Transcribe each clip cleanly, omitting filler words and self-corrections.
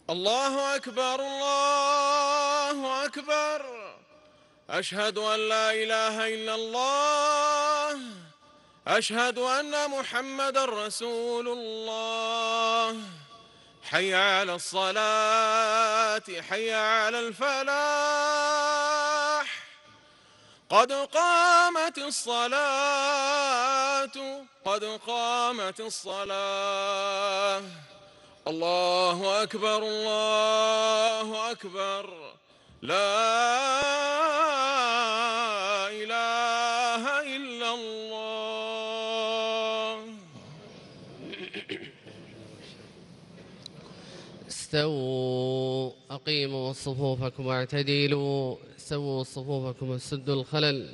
الله أكبر الله أكبر. أشهد أن لا إله إلا الله. أشهد أن محمد رسول الله. حي على الصلاة حي على الفلاح. قد قامت الصلاة قد قامت الصلاة. الله أكبر الله أكبر. لا إله إلا الله. استووا أقيموا صفوفكم واعتدلوا، سووا صفوفكم وسدوا الخلل.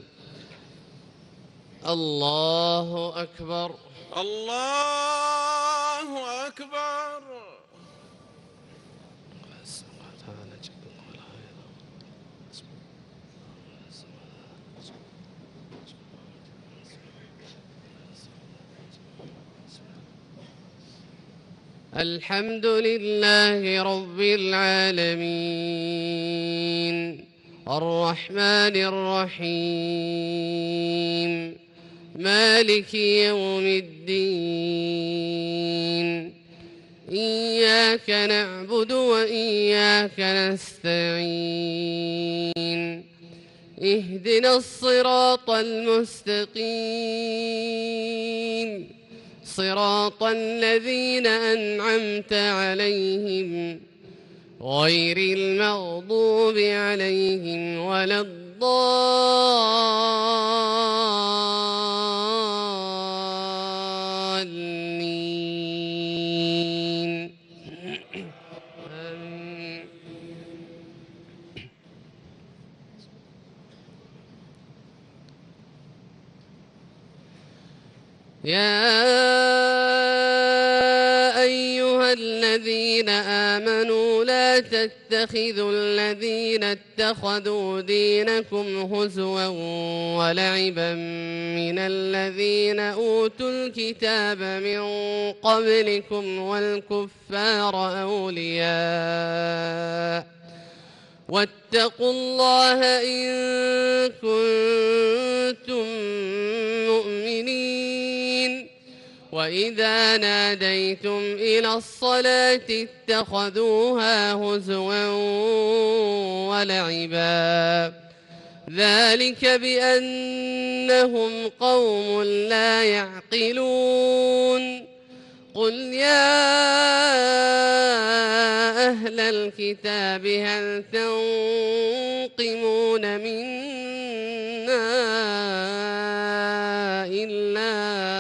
الله أكبر الله أكبر. الحمد لله رب العالمين الرحمن الرحيم مالك يوم الدين. إياك نعبد وإياك نستعين. اهدنا الصراط المستقيم صراط الذين أنعمت عليهم غير المغضوب عليهم ولا الضالين. آمين. يا أيها الذين آمنوا لا تتخذوا الذين اتخذوا دينكم هزوا ولعبا من الذين أوتوا الكتاب من قبلكم والكفار أولياء واتقوا الله إن كنتم مؤمنين. وإذا ناديتم إلى الصلاة اتخذوها هزوا ولعبا ذلك بأنهم قوم لا يعقلون. قل يا أهل الكتاب هل تنقمون منا إلا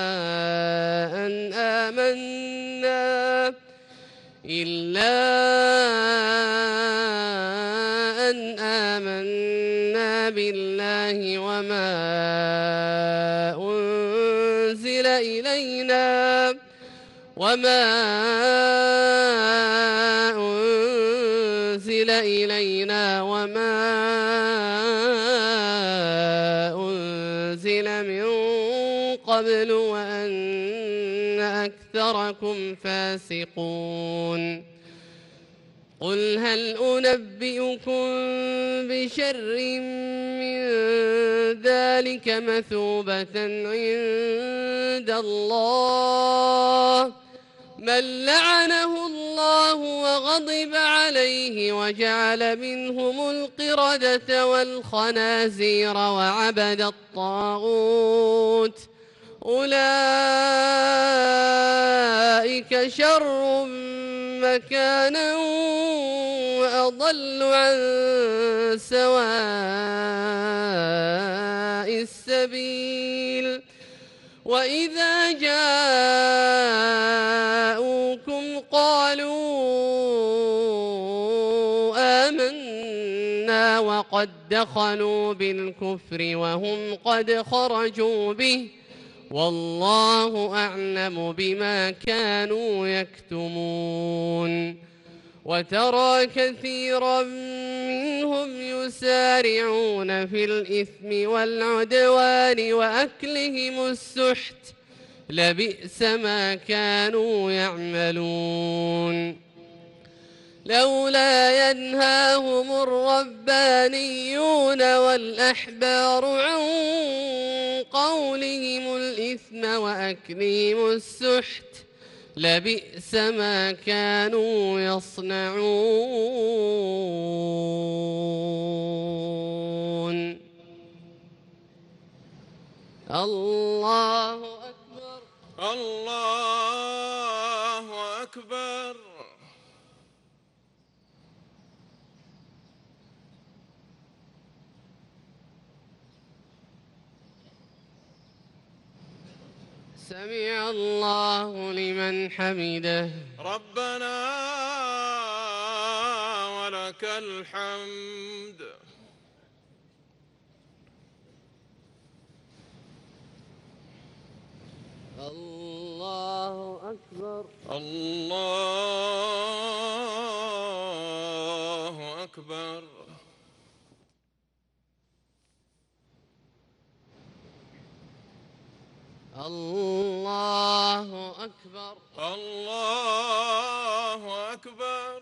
أن آمنا بالله وما أنزل إلينا وما أنزل من قبل وأن أكثركم فاسقون. قل هل أنبئكم بشر من ذلك مثوبة عند الله من لعنه الله وغضب عليه وجعل منهم القردة والخنازير وعبد الطاغوت أولئك شر مكانا وأضل عن سواء السبيل. وإذا جاءوكم قالوا آمنا وقد دخلوا بالكفر وهم قد خرجوا به والله أعلم بما كانوا يكتمون. وترى كثيرا منهم يسارعون في الإثم والعدوان وأكلهم السحت لبئس ما كانوا يعملون. لولا ينهاهم الربانيون والأحبار عن قولهم الإثم وأكلهم السحت لبئس ما كانوا يصنعون. الله أكبر. الله أكبر. سمع الله لمن حمده. ربنا ولك الحمد. الله أكبر. الله أكبر. الله أكبر. الله أكبر.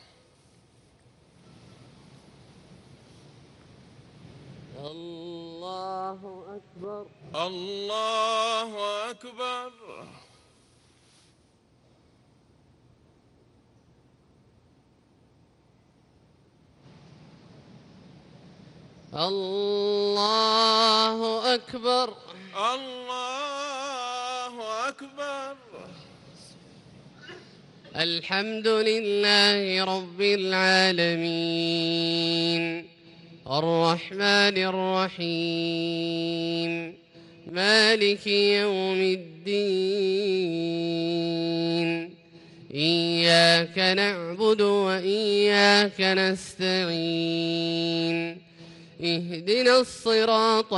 الله أكبر. الله أكبر. الله أكبر. الله أكبر. الحمد لله رب العالمين الرحمن الرحيم مالك يوم الدين إياك نعبد وإياك نستعين اهدنا الصراط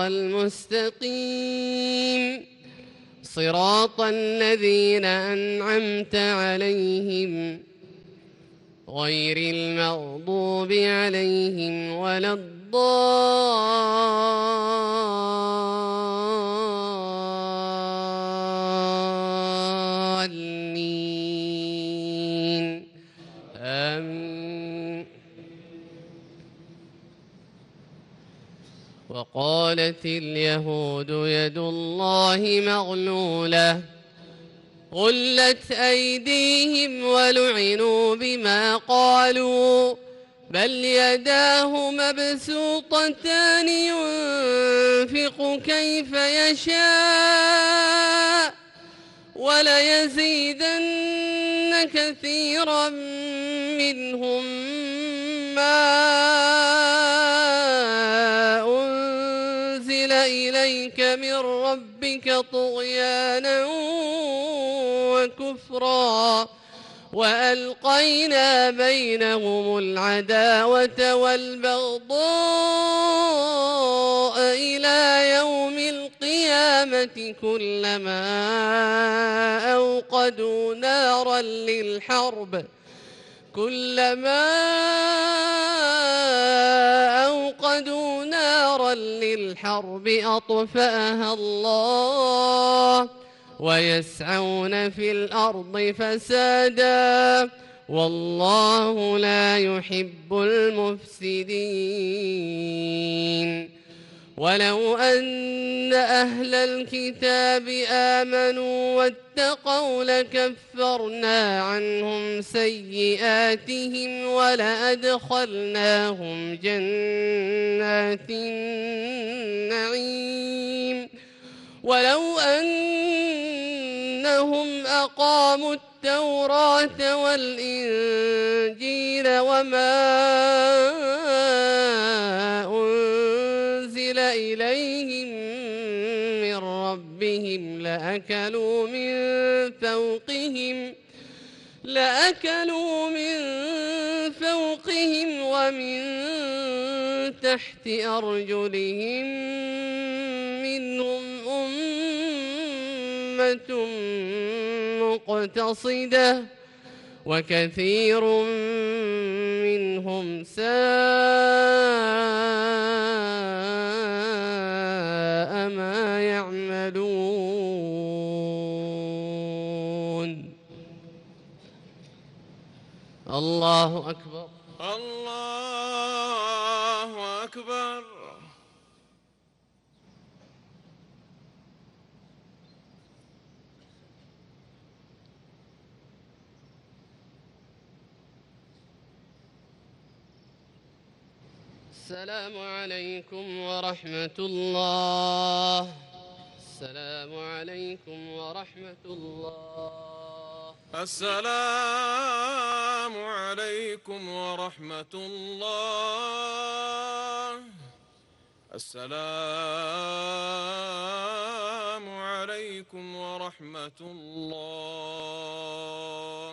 المستقيم صراط الذين أنعمت عليهم غير المغضوب عليهم ولا الضالين آمين. وقالت اليهود يد الله مغلولة غلت أيديهم ولعنوا بما قالوا بل يداه مبسوطتان ينفق كيف يشاء وليزيدن كثيرا منهم ما أنزل إليك من ربك طغيانا وكفرا وألقينا بينهم العداوة والبغضاء إلى يوم القيامة كلما أوقدوا نارا للحرب أطفأها الله ويسعون في الأرض فسادا والله لا يحب المفسدين. ولو أن أهل الكتاب آمنوا واتقوا لكفرنا عنهم سيئاتهم ولأدخلناهم جنات النعيم ولو أنهم أقاموا التوراة والإنجيل وما أنزل إليهم من ربهم لأكلوا من فوقهم ومن تحت أرجلهم منهم أمة مقتصدة وكثير منهم ساء ما يعملون. الله أكبر. الله أكبر. السلام عليكم ورحمة الله. السلام عليكم ورحمة الله. السلام عليكم ورحمة الله. السلام عليكم ورحمة الله.